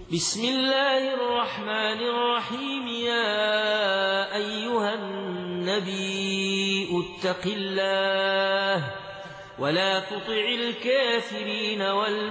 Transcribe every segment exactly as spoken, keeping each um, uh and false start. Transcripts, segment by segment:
بسم الله الرحمن الرحيم. يا أيها النبي اتق الله ولا تطع الكافرين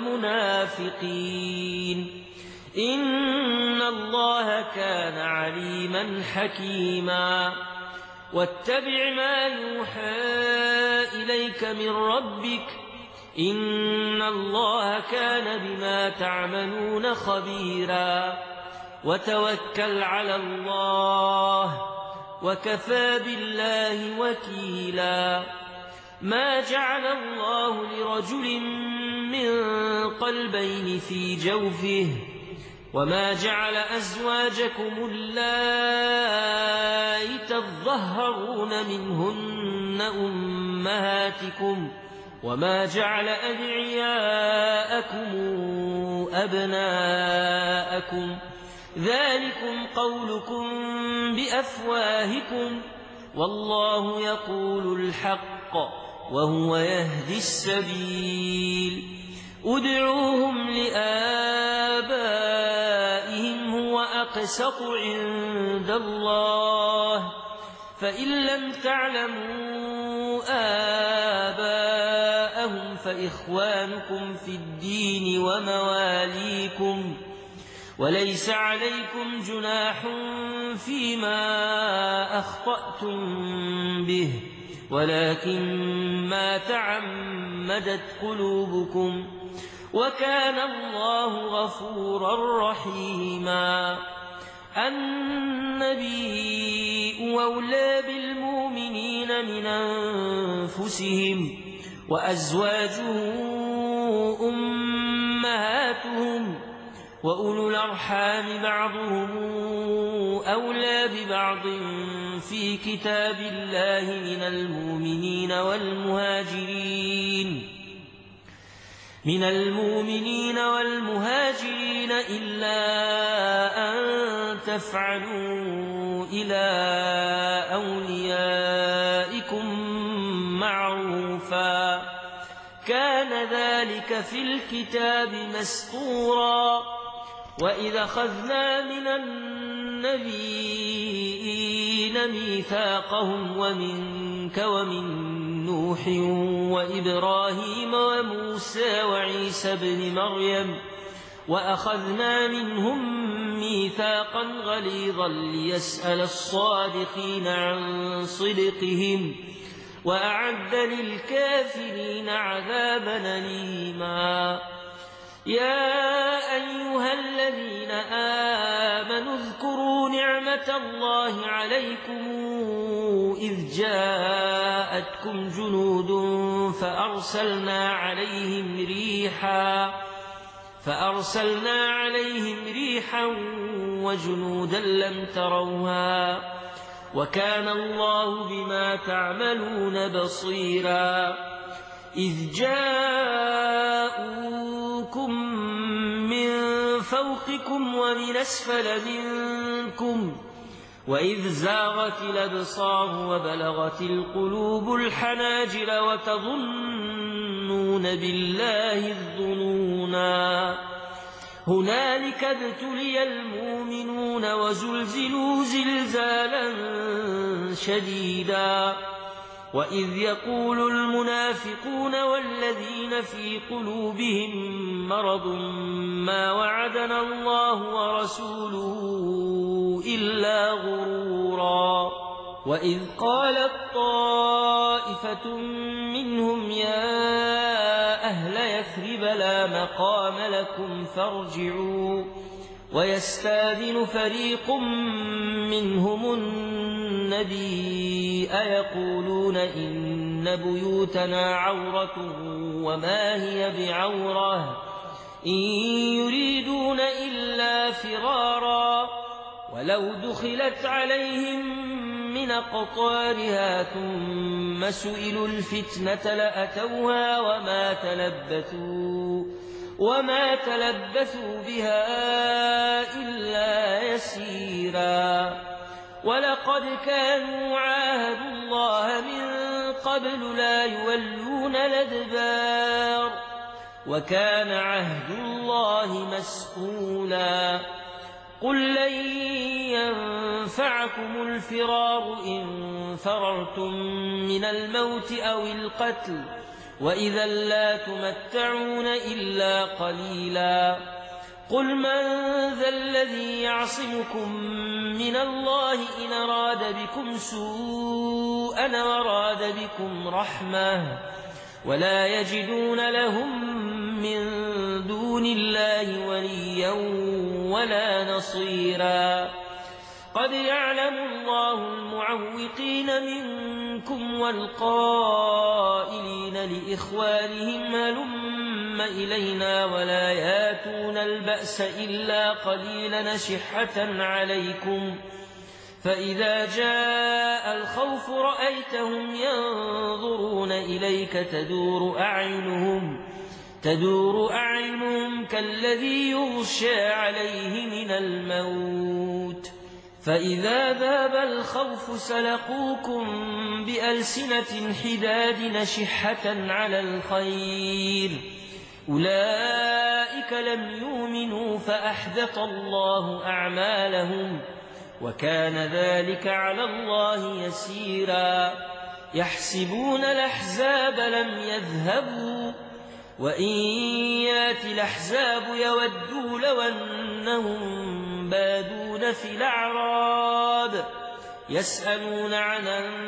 والمنافقين إن الله كان عليما حكيما. واتبع ما يوحى إليك من ربك إن الله كان بما تعملون خبيرا. وتوكل على الله وكفى بالله وكيلا. ما جعل الله لرجل من قلبين في جوفه وما جعل أزواجكم اللائي تظهرون منهن أمهاتكم وما جعل أدعياءكم أبناءكم ذلكم قولكم بأفواهكم والله يقول الحق وهو يهدي السبيل. ادعوهم لآبائهم هو أقسط عند الله فإن لم تعلموا آباءهم فإخوانكم في الدين ومواليكم وليس عليكم جناح فيما أخطأتم به ولكن ما تعمدت قلوبكم وكان الله غفورا رحيما. النبي أولى بالمؤمنين من أنفسهم وأزواجه أمهاتهم وأولو الأرحام بعضهم أولى ببعض في كتاب الله من المؤمنين والمهاجرين من المؤمنين والمهاجرين إلا أن تفعلوا إلى أوليائكم معروفا كان ذلك في الكتاب مسطورا. وإذا أخذنا من النبيين ميثاقهم ومنك ومن نوح وإبراهيم وموسى وعيسى بن مريم وأخذنا منهم ميثاقا غليظا ليسأل الصادقين عن صدقهم وأعد للكافرين عذابا أليما. يا أيها الذين آمنوا اذكروا نعمة الله عليكم إذ جاءتكم جنود فأرسلنا عليهم ريحا فأرسلنا عليهم ريحا وجنودا لم تروها وكان الله بما تعملون بصيرا. إذ جاءوكم من فوقكم ومن أسفل منكم وإذ زاغت الأبصار وبلغت القلوب الحناجر وتظنون بالله الظنونا. هنالك ابتلي المؤمنون وزلزلوا زلزالا شديدا. وإذ يقول المنافقون والذين في قلوبهم مرض ما وعدنا الله ورسوله إلا غرورا. وإذ قالت طائفة منهم يا أهل يثرب لا مقام لكم فارجعوا ويستاذن فريق منهم النبي أيقولون إن بيوتنا عورة وما هي بعورة إن يريدون إلا فرارا ولو دخلت عليهم من أقطارها ثم سئلوا الفتنة لأتوها وما تلبثوا وما تلبثوا بها إلا يسيرا. ولقد كانوا عاهدوا الله من قبل لا يولون الأدبار وكان عهد الله مسئولا قل لن ينفعكم الفرار إن فررتم من الموت أو القتل وإذا لا تمتعون إلا قليلا قل من ذا الذي يعصمكم من الله إن أراد بكم سوءا وراد بكم رحمة ولا يجدون لهم من دون الله وليا ولا نصيرا قد يعلم الله المعوقين منكم والقائلين لإخوانهم هلم إلينا ولا ياتون البأس إلا قليلا نشحة عليكم فإذا جاء الخوف رأيتهم ينظرون إليك تدور أعينهم تدور أعينهم كالذي يغشى عليه من الموت فإذا ذاب الخوف سلقوكم بألسنة حداد نشحة على الخير أولئك لم يؤمنوا فأحبط الله أعمالهم وكان ذلك على الله يسيرا يحسبون الأحزاب لم يذهبوا وإن يأتي الأحزاب يودوا لو أنهم بادون في الأعراب يسألون عن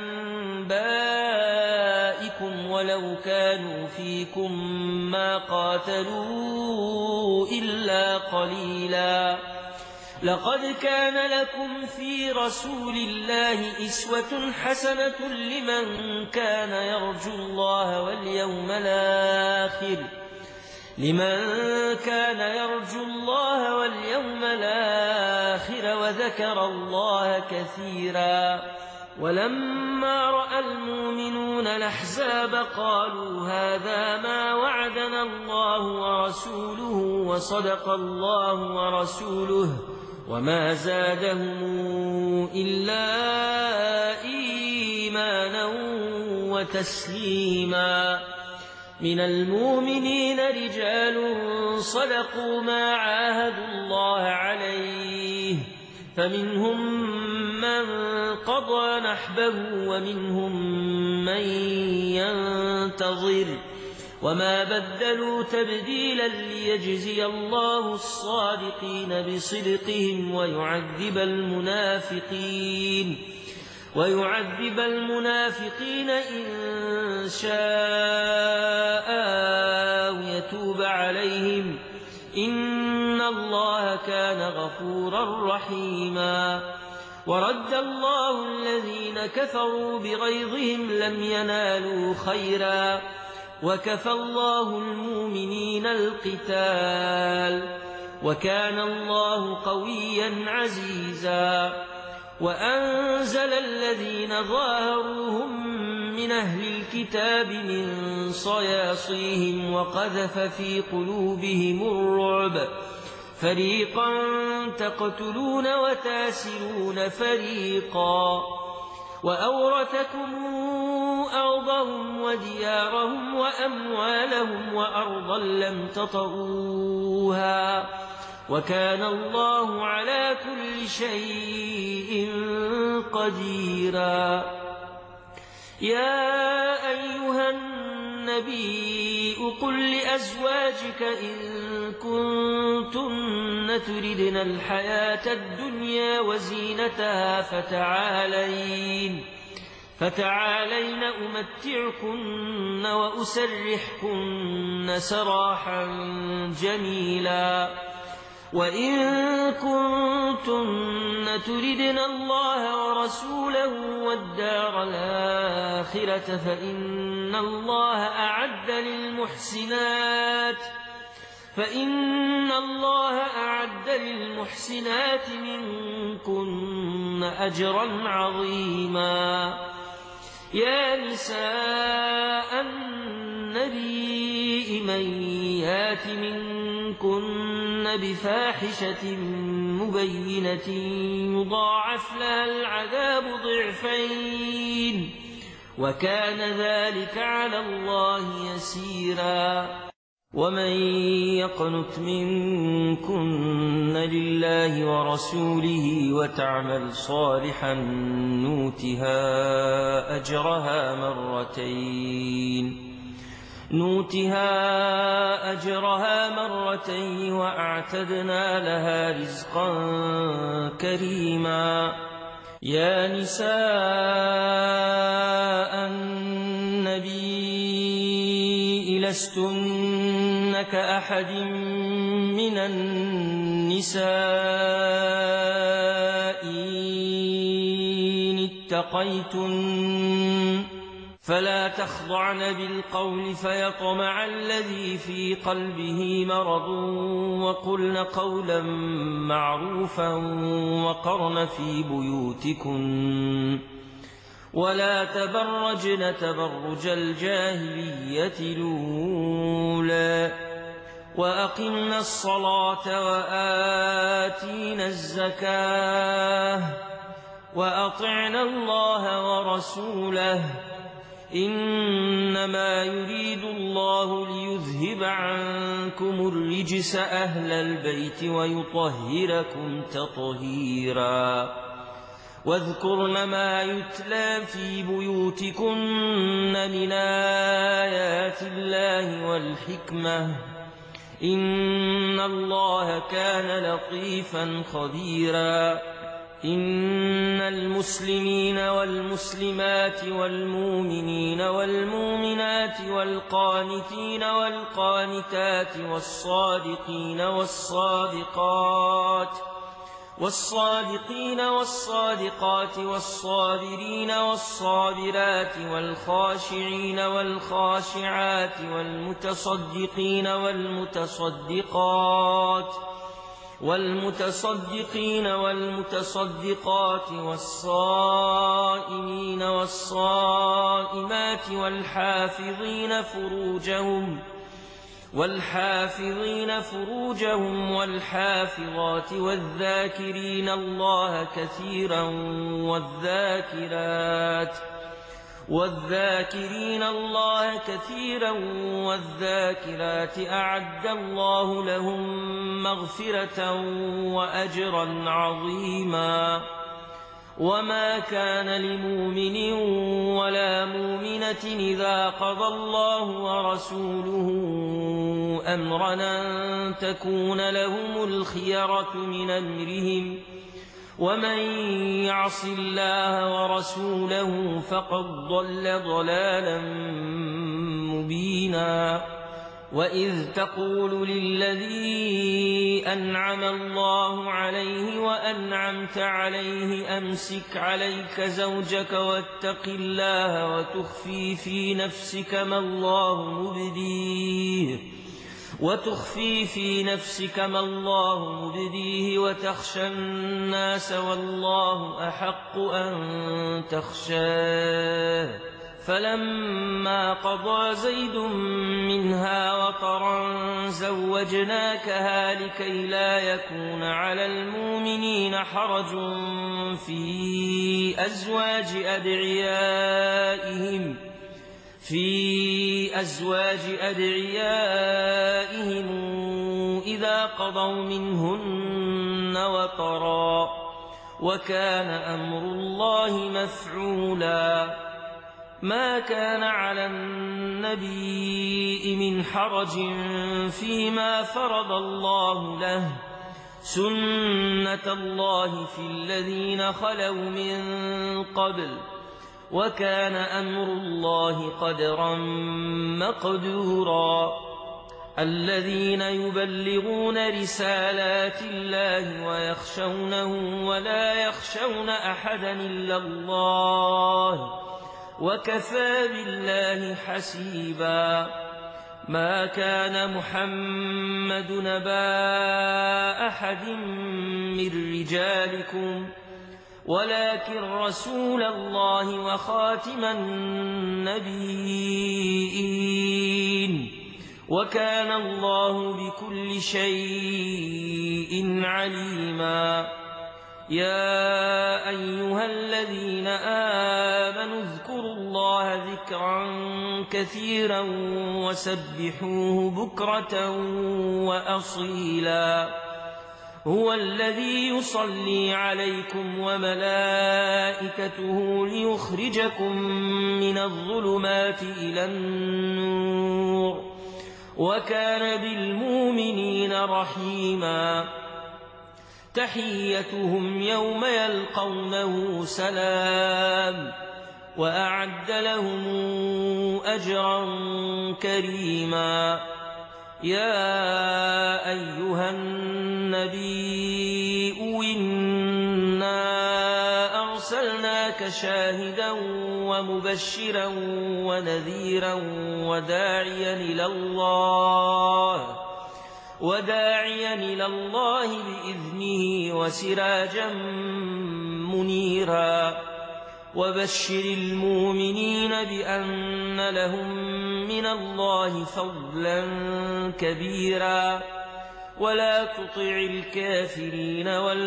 أنبائكم ولو كانوا فيكم ما قاتلوا إلا قليلا لقد كان لكم في رسول الله أسوة حسنة لمن كان يرجو الله واليوم الآخر لمن كان يرجو الله واليوم الآخر وذكر الله كثيرا ولما رأى المؤمنون الأحزاب قالوا هذا ما وعدنا الله ورسوله وصدق الله ورسوله وما زادهم إلا إيمانا وتسليما من المؤمنين رجال صدقوا ما عاهدوا الله عليه فمنهم من قضى نحبه ومنهم من ينتظر وما بدلوا تبديلا ليجزي الله الصادقين بصدقهم ويعذب المنافقين ويعذب المنافقين إن شاء أو يتوب عليهم إن الله كان غفورا رحيما ورد الله الذين كفروا بغيظهم لم ينالوا خيرا وكفى الله المؤمنين القتال وكان الله قويا عزيزا وأنزل الذين ظاهروهم من أهل الكتاب من صياصيهم وقذف في قلوبهم الرعب فريقا تقتلون وتاسرون فريقا وأورثكم أرضهم وديارهم وأموالهم وأرضا لم تطئوها وكان الله على كل شيء قديرا يا أيها النبي قل لأزواجك إن كنتن تردن الحياة الدنيا وزينتها فتعالين فتعالين أمتعكن وأسرحكن سراحا جميلا وإن كنتن تردن الله ورسوله والدار الآخرة فإن الله أعد للمحسنات فإن الله أعد للمحسنات منكن أجرا عظيما يا نساء النبي من يات منكن بفاحشة مبينة يضاعف لها العذاب ضعفين وكان ذلك على الله يسيرا ومن يقنت منكن لله ورسوله وتعمل صالحا نؤتها أجرها مرتين نؤتها أجرها مرتين وأعتدنا لها رزقا كريما. يا نساء النبي لستن كأحد من النساء إن اتقيتن فلا تخضعن بالقول فيطمع الذي في قلبه مرض وقلن قولا معروفا وقرن في بيوتكن ولا تبرجن تبرج الجاهلية الأولى وأقمنا الصلاة وآتينا الزكاة وأطعنا الله ورسوله إنما يريد الله ليذهب عنكم الرجس أهل البيت ويطهركم تطهيرا. واذكرن ما يتلى في بيوتكن من آيات الله والحكمة إن الله كان لطيفا خبيرا. إن المسلمين والمسلمات والمؤمنين والمؤمنات والقانتين والقانتات والصادقين والصادقات والصادقين والصادقات والصابرين والصابرات والخاشعين والخاشعات والمتصدقين والمتصدقات والمتصدقين والمتصدقات والصائمين والصائمات والحافظين فروجهم والحافظين فروجهم والحافظات والذاكرين الله كثيرا والذاكرات والذاكرين الله كثيرا والذاكرات أعد الله لهم مغفرة وأجرا عظيما. وما كان لمؤمن ولا مؤمنة إذا قضى الله ورسوله أمرا أن تكون لهم الخيرة من أمرهم ومن يعص الله ورسوله فقد ضل ضلالا مبينا. وإذ تقول للذي أنعم الله عليه وأنعمت عليه أمسك عليك زوجك واتق الله وتخفي في نفسك ما الله مبديه وتخفي في نفسك ما الله مبديه وتخشى الناس والله أحق أن تخشاه. فلما قضى زيد منها وطرا زوجناكها لكي لا يكون على المؤمنين حرج في أزواج أدعيائهم في أزواج أدعيائهم إذا قضوا منهن وطرا وكان أمر الله مفعولا. ما كان على النبي من حرج فيما فرض الله له سنة الله في الذين خلوا من قبل وكان أمر الله قدرا مقدورا. الذين يبلغون رسالات الله ويخشونه ولا يخشون أحدا إلا الله وكفى بالله حسيبا. ما كان محمد نبا أحد من رجالكم ولكن رسول الله وخاتم النبيين وكان الله بكل شيء عليما. يا أيها الذين آمنوا اذكروا الله الله ذكرا كثيرا وسبحوه بكرة وأصيلا هو الذي يصلي عليكم وملائكته ليخرجكم من الظلمات إلى النور وكان بالمؤمنين رحيما تحيتهم يوم يلقونه سلام وأعد لهم أجرا كريما يا أيها النبي إنا أرسلناك شاهدا ومبشرا ونذيرا وداعيا إلى الله وداعيا إلى الله بإذنه وسراجا منيرا وبشر المؤمنين بأن لهم من الله فضلا كبيرا ولا تطع الكافرين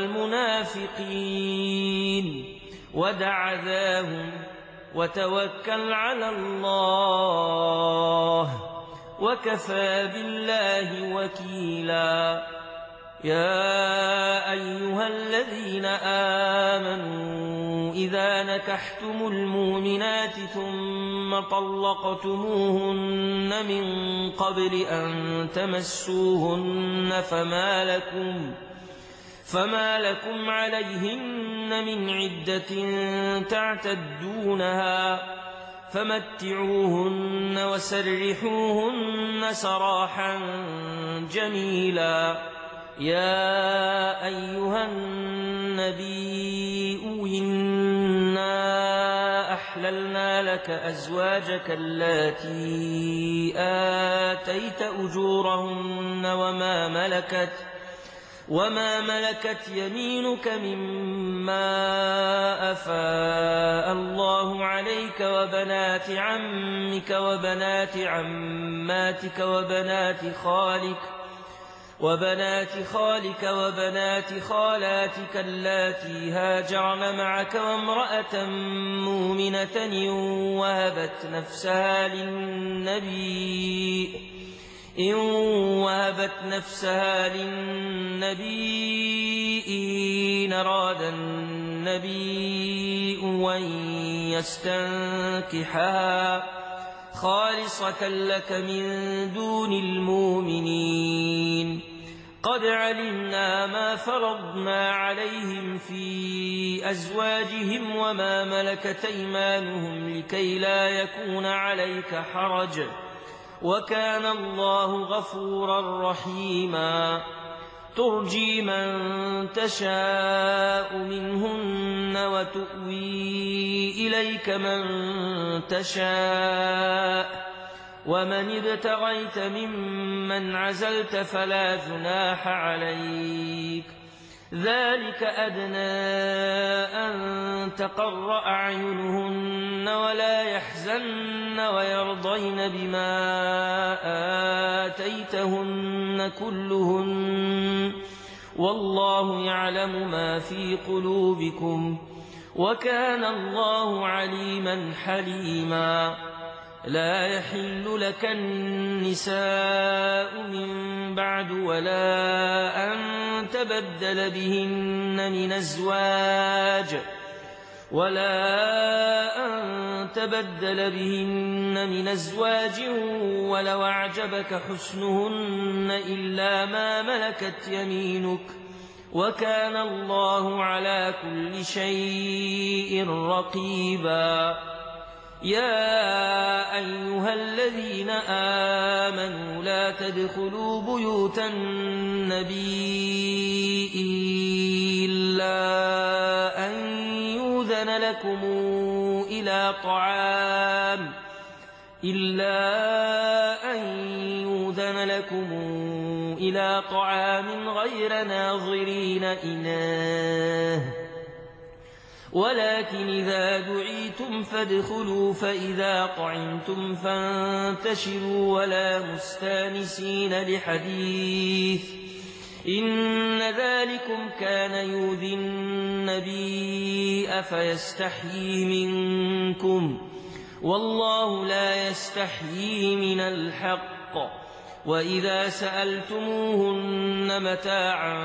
والمنافقين ودع ذاهم وتوكل على الله وكفى بالله وكيلا يا أيها الذين آمنوا إذا نكحتم المؤمنات ثم طلقتموهن من قبل أن تمسوهن فما لكم فما لكم عليهن من عدة تعتدونها فمتعوهن وسرحوهن سراحا جميلا يا أيها النبي إنا أحللنا لك أزواجك اللاتي آتيت أجورهن وما ملكت وما ملكت يمينك مما أفاء الله عليك وبنات عمك وبنات عماتك وبنات خالك وبنات خالك وبنات خالاتك اللاتي هاجرن معك وامرأة مؤمنة إن وهبت نفسها للنبي إن وهبت نفسها للنبي إن أراد النبي أن يستنكحها خالصة لك من دون المؤمنين قد علمنا ما فرضنا عليهم في أزواجهم وما ملكت أيمانهم لكي لا يكون عليك حرج وكان الله غفورا رحيما ترجي من تشاء منهن وتؤوي إليك من تشاء ومن ابتغيت ممن عزلت فلا جناح عليك ذلك أدنى أن تقر أعينهن ولا يحزن ويرضين بما آتيتهن كلهن والله يعلم ما في قلوبكم وكان الله عليما حليما لا يحل لك النساء من بعد ولا أن تبدل بهن من أزواج ولا أن تبدل بهن من أزواج ولو أعجبك حسنهن إلا ما ملكت يمينك وكان الله على كل شيء رقيبا يا أيها الذين آمنوا لا تدخلوا بيوت النبي إلا أن يؤذن لكم إلى طعام إلا أن يؤذن لكم إلى طعام غير ناظرين إناه ولكن إذا دعيتم فادخلوا فإذا طعمتم فانتشروا ولا مستانسين لحديث إن ذلكم كان يؤذي النبي أفيستحيي منكم والله لا يستحيي من الحق وإذا سألتموهن متاعا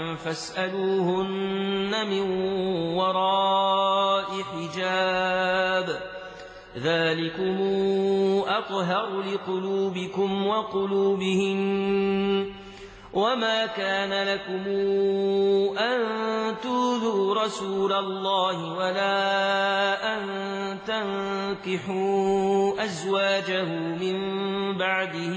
فاسألوهن من وراء حجاب ذلكم أطهر لقلوبكم وقلوبهن وما كان لكم أن تؤذوا رسول الله ولا أن تنكحوا أزواجه من بعده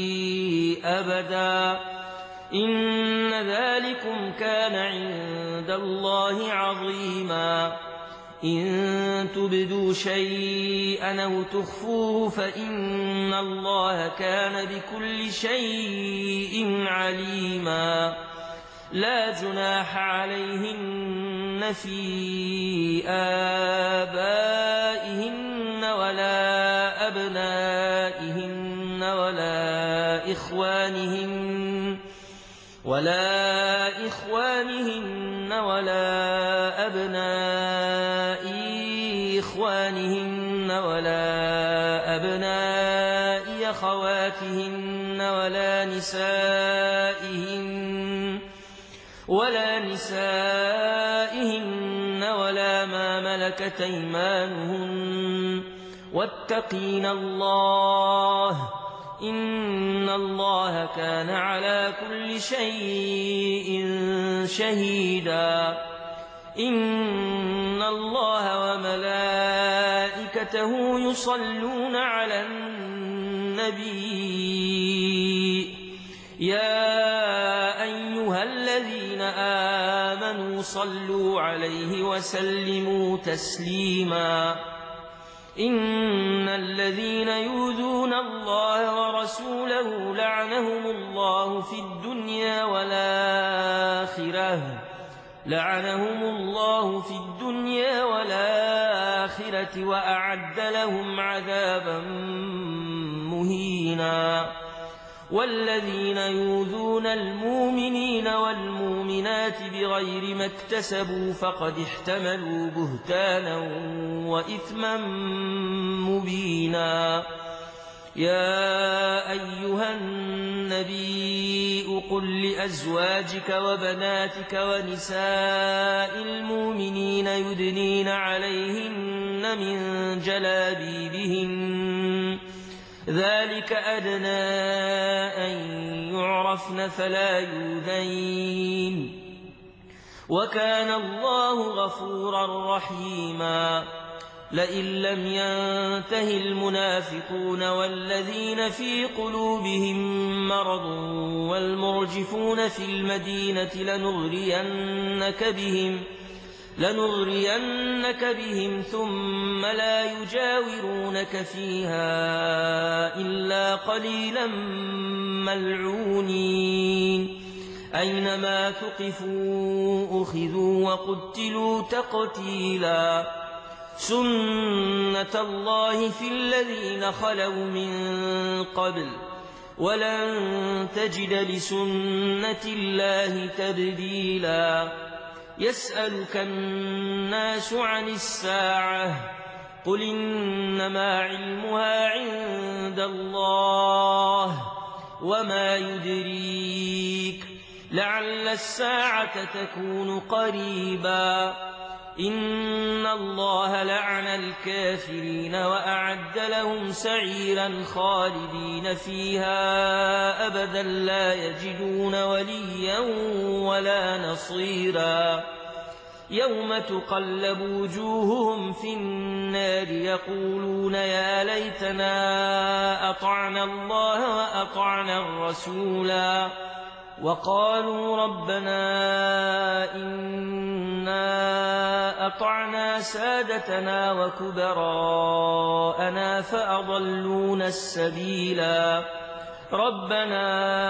أبدا إن ذلكم كان عند الله عظيما إن تبدوا شيئا أو تخفوه فإن الله كان بكل شيء عليما لا جناح عليهن في آبائهن ولا أبنائهن ولا إخوانهن ولا إخوانهن ولا أبناء إخوانهن ولا أبناء أخواتهن ولا نسائهن ولا نسائهن ولا ما ملكت أيمانهن واتقين الله إن الله كان على كل شيء شهيدا إن الله وملائكته يصلون على النبي يا أيها الذين آمنوا صلوا عليه وسلموا تسليما إن الذين يؤذون الله ورسوله لعنهم الله في الدنيا والآخرة لعنهم الله في الدنيا والآخرة وأعد لهم عذابا مهينا والذين يؤذون المؤمنين والمؤمنات بغير ما اكتسبوا فقد احتملوا بهتانا وإثما مبينا يا أيها النبي قل لأزواجك وبناتك ونساء المؤمنين يدنين عليهن من جلابيبهن ذلك أدنى أن يعرفن فلا يؤذين وكان الله غفورا رحيما لئن لم ينته المنافقون والذين في قلوبهم مرض والمرجفون في المدينة لنغرينك بهم لنغرينك بهم ثم لا يجاورونك فيها إلا قليلا ملعونين أينما ثقفوا أخذوا وقتلوا تقتيلا سنة الله في الذين خلوا من قبل ولن تجد لسنة الله تبديلا يسألك الناس عن الساعة قل إنما علمها عند الله وما يدريك لعل الساعة تكون قريبا إن الله لعن الكافرين وأعد لهم سعيرا خالدين فيها أبدا لا يجدون وليا ولا نصيرا يوم تقلب وجوههم في النار يقولون يا ليتنا أطعنا الله وأطعنا الرسولا وقالوا ربنا إنا أطعنا سادتنا وكبراءنا فأضلونا السبيلا ربنا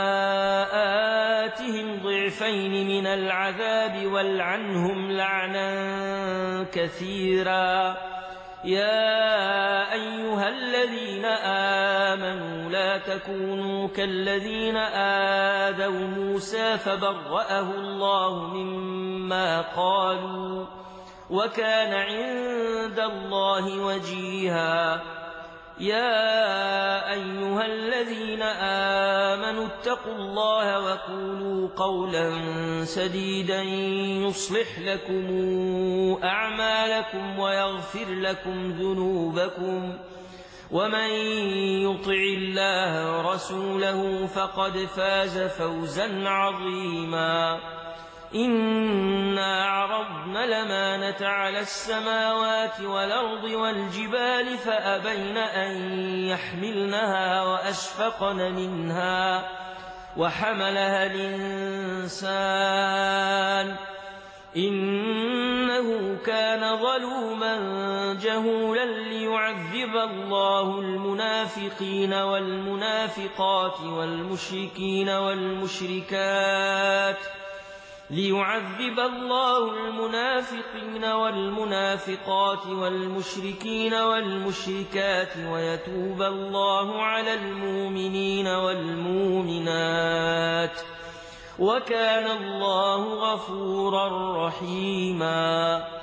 آتهم ضعفين من العذاب والعنهم لعنا كثيرا يا أيها الذين آمنوا لا تكونوا كالذين آذوا موسى فبرأه الله مما قالوا وكان عند الله وجيها يا أيها الذين آمنوا اتقوا الله وقولوا قولا سديدا يصلح لكم أعمالكم ويغفر لكم ذنوبكم ومن يطع الله ورسوله فقد فاز فوزا عظيما إنا عرضنا الأمانة على السماوات والأرض والجبال فأبين أن يحملنها وأشفقن منها وحملها الإنسان إنه كان ظلوما جهولا ليعذب الله المنافقين والمنافقات والمشركين والمشركات ليعذب الله المنافقين والمنافقات والمشركين والمشركات ويتوب الله على المؤمنين والمؤمنات وكان الله غفورا رحيما